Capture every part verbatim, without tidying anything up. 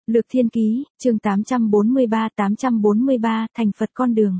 Lược Thiên Ký, chương tám trăm bốn mươi ba tám trăm bốn mươi ba, Thành Phật con đường.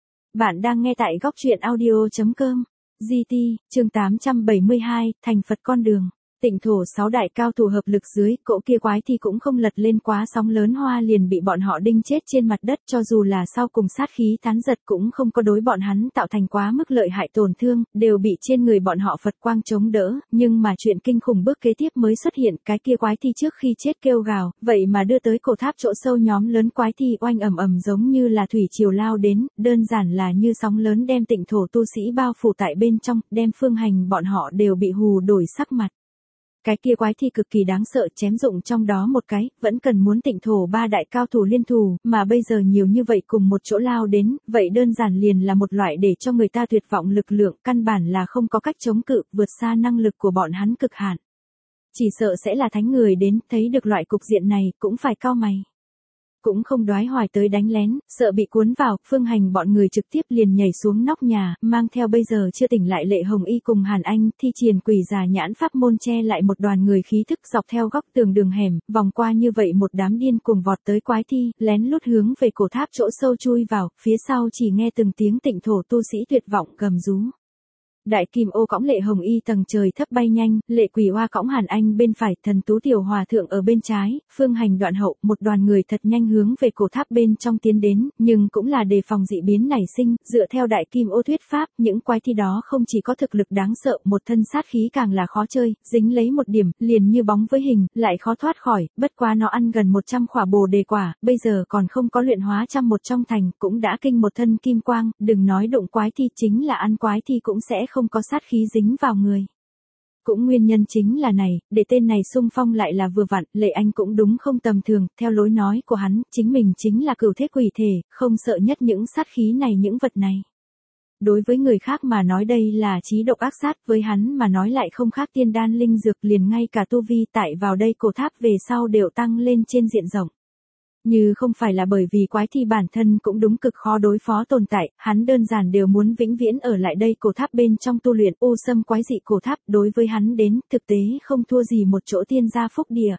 Bạn đang nghe tại góc truyện audio chấm com. giê tê, chương tám trăm bảy mươi hai, Thành Phật con đường. Tịnh thổ sáu đại cao thủ hợp lực dưới, cỗ kia quái thì cũng không lật lên quá sóng lớn hoa liền bị bọn họ đinh chết trên mặt đất, cho dù là sau cùng sát khí tán giật cũng không có đối bọn hắn tạo thành quá mức lợi hại tổn thương, đều bị trên người bọn họ Phật quang chống đỡ, nhưng mà chuyện kinh khủng bước kế tiếp mới xuất hiện, cái kia quái thi trước khi chết kêu gào, vậy mà đưa tới cổ tháp chỗ sâu nhóm lớn quái thi oanh ầm ầm giống như là thủy triều lao đến, đơn giản là như sóng lớn đem tịnh thổ tu sĩ bao phủ tại bên trong, đem Phương Hành bọn họ đều bị hù đổi sắc mặt. Cái kia quái thi cực kỳ đáng sợ, chém dụng trong đó một cái, vẫn cần muốn tịnh thổ ba đại cao thủ liên thủ, mà bây giờ nhiều như vậy cùng một chỗ lao đến, vậy đơn giản liền là một loại để cho người ta tuyệt vọng lực lượng, căn bản là không có cách chống cự, vượt xa năng lực của bọn hắn cực hạn. Chỉ sợ sẽ là thánh người đến, thấy được loại cục diện này, cũng phải cau mày. Cũng không đoái hoài tới đánh lén, sợ bị cuốn vào, Phương Hành bọn người trực tiếp liền nhảy xuống nóc nhà, mang theo bây giờ chưa tỉnh lại Lệ Hồng Y cùng Hàn Anh, thi triển quỷ già nhãn pháp môn che lại một đoàn người khí thức dọc theo góc tường đường hẻm, vòng qua như vậy một đám điên cuồng vọt tới quái thi, lén lút hướng về cổ tháp chỗ sâu chui vào, phía sau chỉ nghe từng tiếng tịnh thổ tu sĩ tuyệt vọng gầm rú. Đại Kim Ô cõng Lệ Hồng Y tầng trời thấp bay nhanh, Lệ Quỷ Oa cõng Hàn Anh bên phải, Thần Tú Tiểu Hòa Thượng ở bên trái, Phương Hành đoạn hậu, một đoàn người thật nhanh hướng về cổ tháp bên trong tiến đến, nhưng cũng là đề phòng dị biến nảy sinh, dựa theo Đại Kim Ô thuyết pháp, những quái thi đó không chỉ có thực lực đáng sợ, một thân sát khí càng là khó chơi, dính lấy một điểm, liền như bóng với hình, lại khó thoát khỏi, bất quá nó ăn gần một trăm khỏa bồ đề quả, bây giờ còn không có luyện hóa trăm một trong thành, cũng đã kinh một thân kim quang, đừng nói đụng quái thi, chính là ăn quái thi cũng sẽ không có sát khí dính vào người. Cũng nguyên nhân chính là này, để tên này xung phong lại là vừa vặn, Lệ Anh cũng đúng không tầm thường, theo lối nói của hắn, chính mình chính là cửu thế quỷ thể, không sợ nhất những sát khí này những vật này. Đối với người khác mà nói đây là chí độc ác sát, với hắn mà nói lại không khác tiên đan linh dược, liền ngay cả tu vi tại vào đây cổ tháp về sau đều tăng lên trên diện rộng. Như không phải là bởi vì quái thi bản thân cũng đúng cực khó đối phó tồn tại, hắn đơn giản đều muốn vĩnh viễn ở lại đây cổ tháp bên trong tu luyện, u xâm quái dị cổ tháp đối với hắn đến, thực tế không thua gì một chỗ tiên gia phúc địa.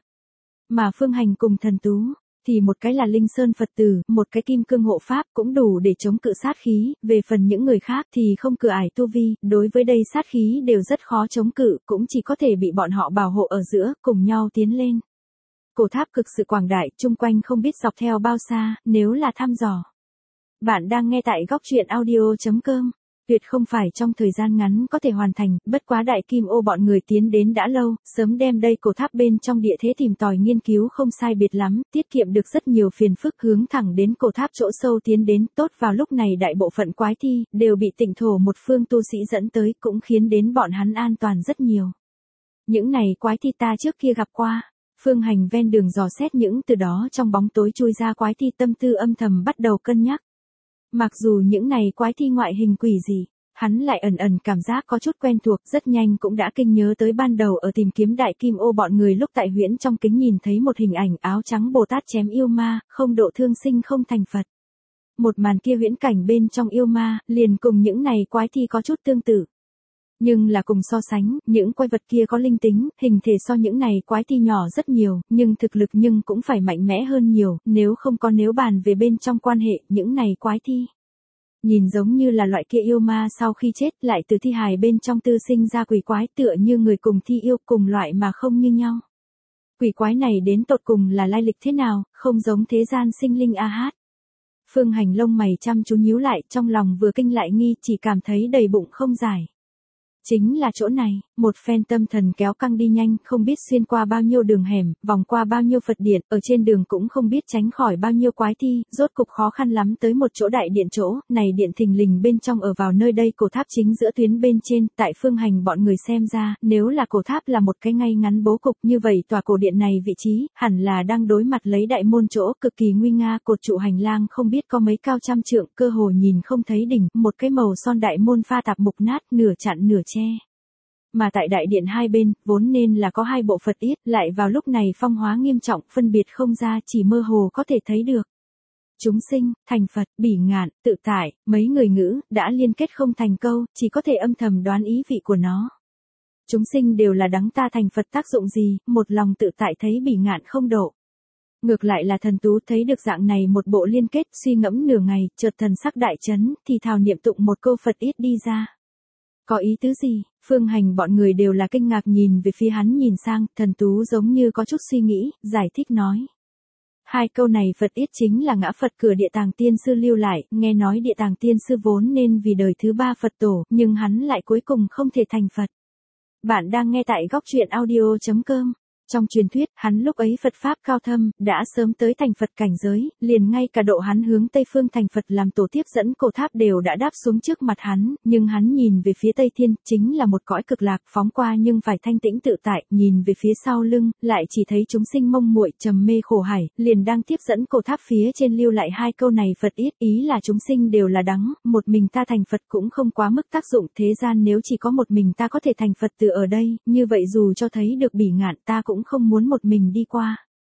Mà Phương Hành cùng Thần Tú, thì một cái là Linh Sơn Phật tử, một cái kim cương hộ pháp cũng đủ để chống cự sát khí, về phần những người khác thì không cửa ải tu vi, đối với đây sát khí đều rất khó chống cự, cũng chỉ có thể bị bọn họ bảo hộ ở giữa, cùng nhau tiến lên. Cổ tháp cực sự quảng đại, chung quanh không biết dọc theo bao xa, nếu là thăm dò. Bạn đang nghe tại góc truyện audio chấm com. Tuyệt không phải trong thời gian ngắn có thể hoàn thành, bất quá Đại Kim Ô bọn người tiến đến đã lâu, sớm đem đây cổ tháp bên trong địa thế tìm tòi nghiên cứu không sai biệt lắm, tiết kiệm được rất nhiều phiền phức, hướng thẳng đến cổ tháp chỗ sâu tiến đến, tốt vào lúc này đại bộ phận quái thi, đều bị tịnh thổ một phương tu sĩ dẫn tới, cũng khiến đến bọn hắn an toàn rất nhiều. Những này quái thi ta trước kia gặp qua. Phương Hành ven đường dò xét những từ đó trong bóng tối chui ra quái thi, tâm tư âm thầm bắt đầu cân nhắc. Mặc dù những này quái thi ngoại hình quỷ gì, hắn lại ẩn ẩn cảm giác có chút quen thuộc, rất nhanh cũng đã kinh nhớ tới ban đầu ở tìm kiếm Đại Kim Ô bọn người lúc tại huyễn trong kính nhìn thấy một hình ảnh áo trắng Bồ Tát chém yêu ma, không độ thương sinh không thành Phật. Một màn kia huyễn cảnh bên trong yêu ma, liền cùng những này quái thi có chút tương tự. Nhưng là cùng so sánh, những quái vật kia có linh tính, hình thể so những này quái thi nhỏ rất nhiều, nhưng thực lực nhưng cũng phải mạnh mẽ hơn nhiều, nếu không có nếu bàn về bên trong quan hệ, những này quái thi. Nhìn giống như là loại kia yêu ma sau khi chết lại từ thi hài bên trong tư sinh ra quỷ quái, tựa như người cùng thi yêu cùng loại mà không như nhau. Quỷ quái này đến tột cùng là lai lịch thế nào, không giống thế gian sinh linh a hát. Phương Hành lông mày chăm chú nhíu lại, trong lòng vừa kinh lại nghi, chỉ cảm thấy đầy bụng không giải. Chính là chỗ này, một phen tâm thần kéo căng đi nhanh, không biết xuyên qua bao nhiêu đường hẻm, vòng qua bao nhiêu Phật điện, ở trên đường cũng không biết tránh khỏi bao nhiêu quái thi, rốt cục khó khăn lắm tới một chỗ đại điện chỗ, này điện thình lình bên trong ở vào nơi đây cổ tháp chính giữa tuyến bên trên, tại Phương Hành bọn người xem ra, nếu là cổ tháp là một cái ngay ngắn bố cục như vậy tòa cổ điện này vị trí, hẳn là đang đối mặt lấy đại môn chỗ, cực kỳ nguy nga, cột trụ hành lang không biết có mấy cao trăm trượng, cơ hồ nhìn không thấy đỉnh, một cái màu son đại môn pha tạp mục nát, nửa chặn nửa che. Mà tại đại điện hai bên, vốn nên là có hai bộ Phật yết, lại vào lúc này phong hóa nghiêm trọng, phân biệt không ra, chỉ mơ hồ có thể thấy được. Chúng sinh, thành Phật, bỉ ngạn, tự tại, mấy người ngữ, đã liên kết không thành câu, chỉ có thể âm thầm đoán ý vị của nó. Chúng sinh đều là đắng ta thành Phật tác dụng gì, một lòng tự tại thấy bỉ ngạn không độ. Ngược lại là thần tú thấy được dạng này một bộ liên kết, suy ngẫm nửa ngày, chợt thần sắc đại chấn, thì thào niệm tụng một câu Phật ít đi ra. Có ý tứ gì? Phương Hành bọn người đều là kinh ngạc nhìn về phía hắn, nhìn sang, thần tú giống như có chút suy nghĩ, giải thích nói. Hai câu này Phật ít chính là ngã Phật cửa Địa Tàng Tiên Sư lưu lại, nghe nói Địa Tàng Tiên Sư vốn nên vì đời thứ ba Phật tổ, nhưng hắn lại cuối cùng không thể thành Phật. Bạn đang nghe tại góc truyện audio chấm com. Trong truyền thuyết, hắn lúc ấy Phật Pháp cao thâm, đã sớm tới thành Phật cảnh giới, liền ngay cả độ hắn hướng Tây Phương thành Phật làm tổ tiếp dẫn cổ tháp đều đã đáp xuống trước mặt hắn, nhưng hắn nhìn về phía Tây Thiên, chính là một cõi cực lạc phóng qua nhưng phải thanh tĩnh tự tại, nhìn về phía sau lưng, lại chỉ thấy chúng sinh mông muội trầm mê khổ hải, liền đang tiếp dẫn cổ tháp phía trên lưu lại hai câu này Phật ít, ý là chúng sinh đều là đắng, một mình ta thành Phật cũng không quá mức tác dụng, thế gian nếu chỉ có một mình ta có thể thành Phật từ ở đây, như vậy dù cho thấy được bỉ ngạn ta cũng không muốn một mình đi qua.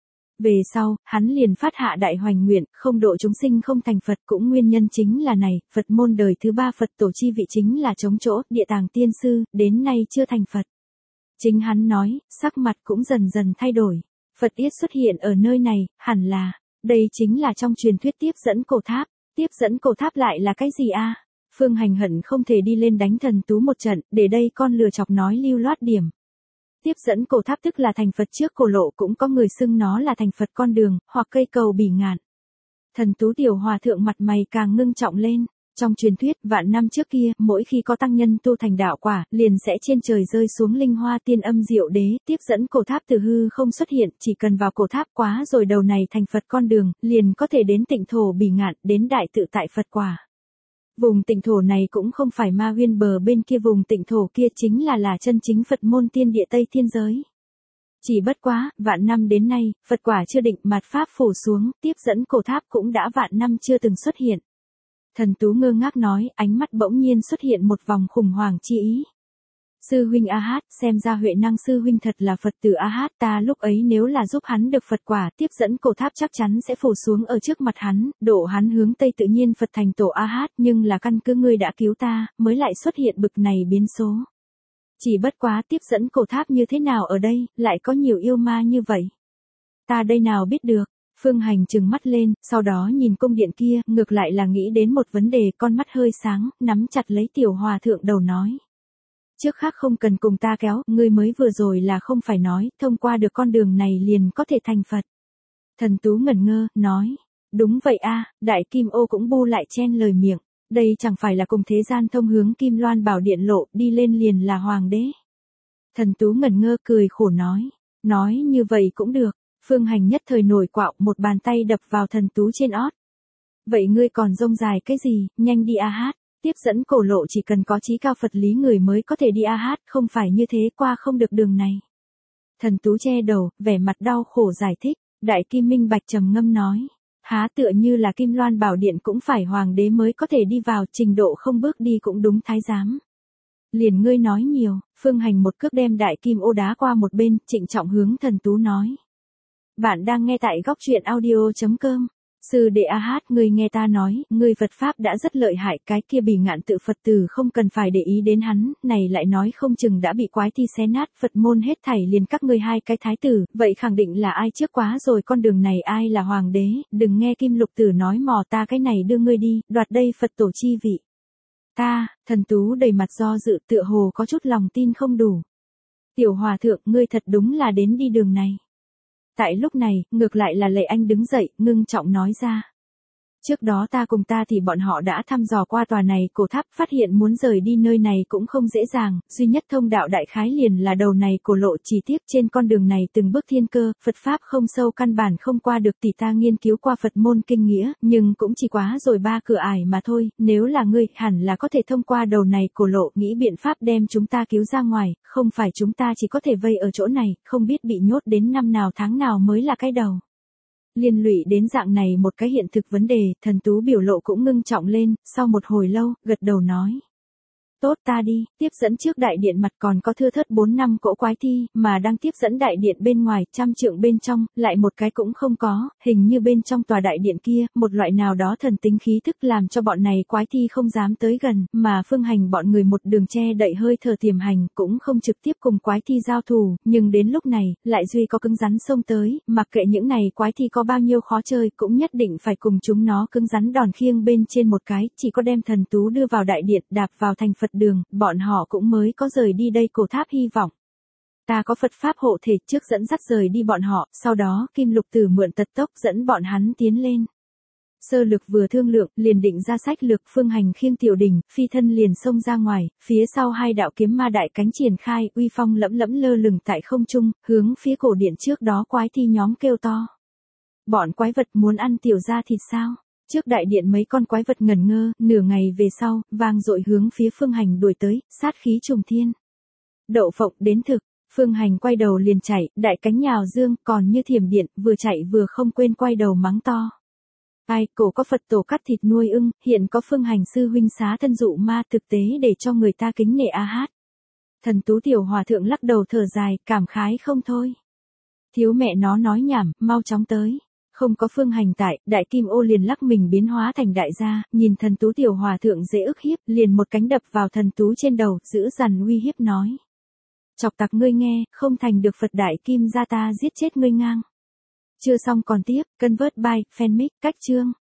Về sau, hắn liền phát hạ đại hoành nguyện, không độ chúng sinh không thành Phật, cũng nguyên nhân chính là này, Phật môn đời thứ ba Phật tổ chi vị chính là trống chỗ, Địa Tàng Tiên Sư, đến nay chưa thành Phật. Chính hắn nói, sắc mặt cũng dần dần thay đổi. Phật yết xuất hiện ở nơi này, hẳn là, đây chính là trong truyền thuyết tiếp dẫn cổ tháp. Tiếp dẫn cổ tháp lại là cái gì a? Phương Hành hận không thể đi lên đánh thần tú một trận, để đây con lừa chọc nói lưu loát điểm. Tiếp dẫn cổ tháp tức là thành Phật trước cổ lộ, cũng có người xưng nó là thành Phật con đường, hoặc cây cầu bỉ ngạn. Thần tú tiểu hòa thượng mặt mày càng ngưng trọng lên. Trong truyền thuyết, vạn năm trước kia, mỗi khi có tăng nhân tu thành đạo quả, liền sẽ trên trời rơi xuống linh hoa tiên âm diệu đế, tiếp dẫn cổ tháp từ hư không xuất hiện, chỉ cần vào cổ tháp quá rồi đầu này thành Phật con đường, liền có thể đến tịnh thổ bỉ ngạn, đến đại tự tại Phật quả. Vùng tịnh thổ này cũng không phải Ma Huyên bờ bên kia, vùng tịnh thổ kia chính là là chân chính Phật môn tiên địa Tây Thiên giới. Chỉ bất quá, vạn năm đến nay, Phật quả chưa định, mạt pháp phủ xuống, tiếp dẫn cổ tháp cũng đã vạn năm chưa từng xuất hiện. Thần tú ngơ ngác nói, ánh mắt bỗng nhiên xuất hiện một vòng khủng hoảng chi ý. Sư huynh A Hát, xem ra Huệ Năng sư huynh thật là Phật tử A Hát, ta lúc ấy nếu là giúp hắn được Phật quả, tiếp dẫn cổ tháp chắc chắn sẽ phủ xuống ở trước mặt hắn, độ hắn hướng Tây tự nhiên Phật thành tổ A Hát, nhưng là căn cứ ngươi đã cứu ta, mới lại xuất hiện bực này biến số. Chỉ bất quá tiếp dẫn cổ tháp như thế nào ở đây, lại có nhiều yêu ma như vậy. Ta đây nào biết được. Phương Hành trừng mắt lên, sau đó nhìn cung điện kia, ngược lại là nghĩ đến một vấn đề, con mắt hơi sáng, nắm chặt lấy tiểu hòa thượng đầu nói. Trước khác không cần cùng ta kéo, ngươi mới vừa rồi là không phải nói, thông qua được con đường này liền có thể thành Phật. Thần tú ngẩn ngơ, nói. Đúng vậy a, Đại Kim Ô cũng bu lại chen lời miệng. Đây chẳng phải là cùng thế gian thông hướng Kim Loan Bảo Điện lộ, đi lên liền là hoàng đế. Thần tú ngẩn ngơ cười khổ nói. Nói như vậy cũng được. Phương Hành nhất thời nổi quạo, một bàn tay đập vào thần tú trên ót. Vậy ngươi còn rông dài cái gì, nhanh đi A Hát, tiếp dẫn cổ lộ chỉ cần có chí cao Phật lý người mới có thể đi A Hát, không phải như thế qua không được đường này. Thần tú che đầu, vẻ mặt đau khổ giải thích, Đại Kim Minh Bạch trầm ngâm nói. Há tựa như là Kim Loan Bảo Điện cũng phải hoàng đế mới có thể đi vào, trình độ không bước đi cũng đúng thái giám. Liền ngươi nói nhiều, Phương Hành một cước đem Đại Kim Ô đá qua một bên, trịnh trọng hướng thần tú nói. Bạn đang nghe tại góc truyện audio chấm com. Sư đệ A Hát, ngươi nghe ta nói, ngươi Phật Pháp đã rất lợi hại, cái kia bỉ ngạn tự Phật tử không cần phải để ý đến hắn, này lại nói không chừng đã bị quái thi xé nát, Phật môn hết thảy liền các ngươi hai cái thái tử, vậy khẳng định là ai trước quá rồi con đường này, ai là hoàng đế, đừng nghe Kim Lục Tử nói mò, ta cái này đưa ngươi đi, đoạt đây Phật tổ chi vị. Ta, thần tú đầy mặt do dự, tựa hồ có chút lòng tin không đủ. Tiểu hòa thượng, ngươi thật đúng là đến đi đường này. Tại lúc này, ngược lại là Lệ Anh đứng dậy, ngưng trọng nói ra. Trước đó ta cùng ta thì bọn họ đã thăm dò qua tòa này cổ tháp, phát hiện muốn rời đi nơi này cũng không dễ dàng, duy nhất thông đạo đại khái liền là đầu này cổ lộ, chỉ tiếc trên con đường này từng bước thiên cơ, Phật Pháp không sâu, căn bản không qua được, tỷ ta nghiên cứu qua Phật môn kinh nghĩa, nhưng cũng chỉ quá rồi ba cửa ải mà thôi, nếu là ngươi, hẳn là có thể thông qua đầu này cổ lộ, nghĩ biện pháp đem chúng ta cứu ra ngoài, không phải chúng ta chỉ có thể vây ở chỗ này, không biết bị nhốt đến năm nào tháng nào mới là cái đầu. Liên lụy đến dạng này một cái hiện thực vấn đề, thần tú biểu lộ cũng ngưng trọng lên, sau một hồi lâu, gật đầu nói. Tốt ta đi, tiếp dẫn trước đại điện mặt còn có thưa thớt bốn năm cỗ quái thi, mà đang tiếp dẫn đại điện bên ngoài, trăm trượng bên trong, lại một cái cũng không có, hình như bên trong tòa đại điện kia, một loại nào đó thần tính khí thức làm cho bọn này quái thi không dám tới gần, mà Phương Hành bọn người một đường che đậy hơi thở tiềm hành, cũng không trực tiếp cùng quái thi giao thủ, nhưng đến lúc này, lại duy có cứng rắn xông tới, mặc kệ những này quái thi có bao nhiêu khó chơi, cũng nhất định phải cùng chúng nó cứng rắn đòn khiêng bên trên một cái, chỉ có đem thần tú đưa vào đại điện, đạp vào thành Phật đường, bọn họ cũng mới có rời đi đây cổ tháp hy vọng. Ta có Phật Pháp hộ thể trước dẫn dắt rời đi bọn họ, sau đó Kim Lục Tử mượn tật tốc dẫn bọn hắn tiến lên. Sơ Lược vừa thương lượng, liền định ra sách lược. Phương Hành khiêng tiểu đỉnh, phi thân liền xông ra ngoài, phía sau hai đạo kiếm ma đại cánh triển khai, uy phong lẫm lẫm lơ lửng tại không trung, hướng phía cổ điện trước đó quái thi nhóm kêu to. Bọn quái vật muốn ăn tiểu gia thịt sao? Trước đại điện mấy con quái vật ngẩn ngơ, nửa ngày về sau, vang dội hướng phía Phương Hành đuổi tới, sát khí trùng thiên. Đậu phộng đến thực, Phương Hành quay đầu liền chạy, đại cánh nhào dương, còn như thiểm điện, vừa chạy vừa không quên quay đầu mắng to. Ai, cổ có Phật tổ cắt thịt nuôi ưng, hiện có Phương Hành sư huynh xá thân dụ ma, thực tế để cho người ta kính nể a hát. Thần Tú tiểu hòa thượng lắc đầu thở dài, cảm khái không thôi. Thiếu mẹ nó nói nhảm, mau chóng tới. Không có Phương Hành tại, đại kim ô liền lắc mình biến hóa thành đại gia, nhìn thần Tú tiểu hòa thượng dễ ức hiếp, liền một cánh đập vào thần Tú trên đầu, giữ dằn uy hiếp nói. Chọc tặc ngươi nghe, không thành được Phật đại kim gia ta giết chết ngươi ngang. Chưa xong còn tiếp, Convert by Fanmic, cách chương.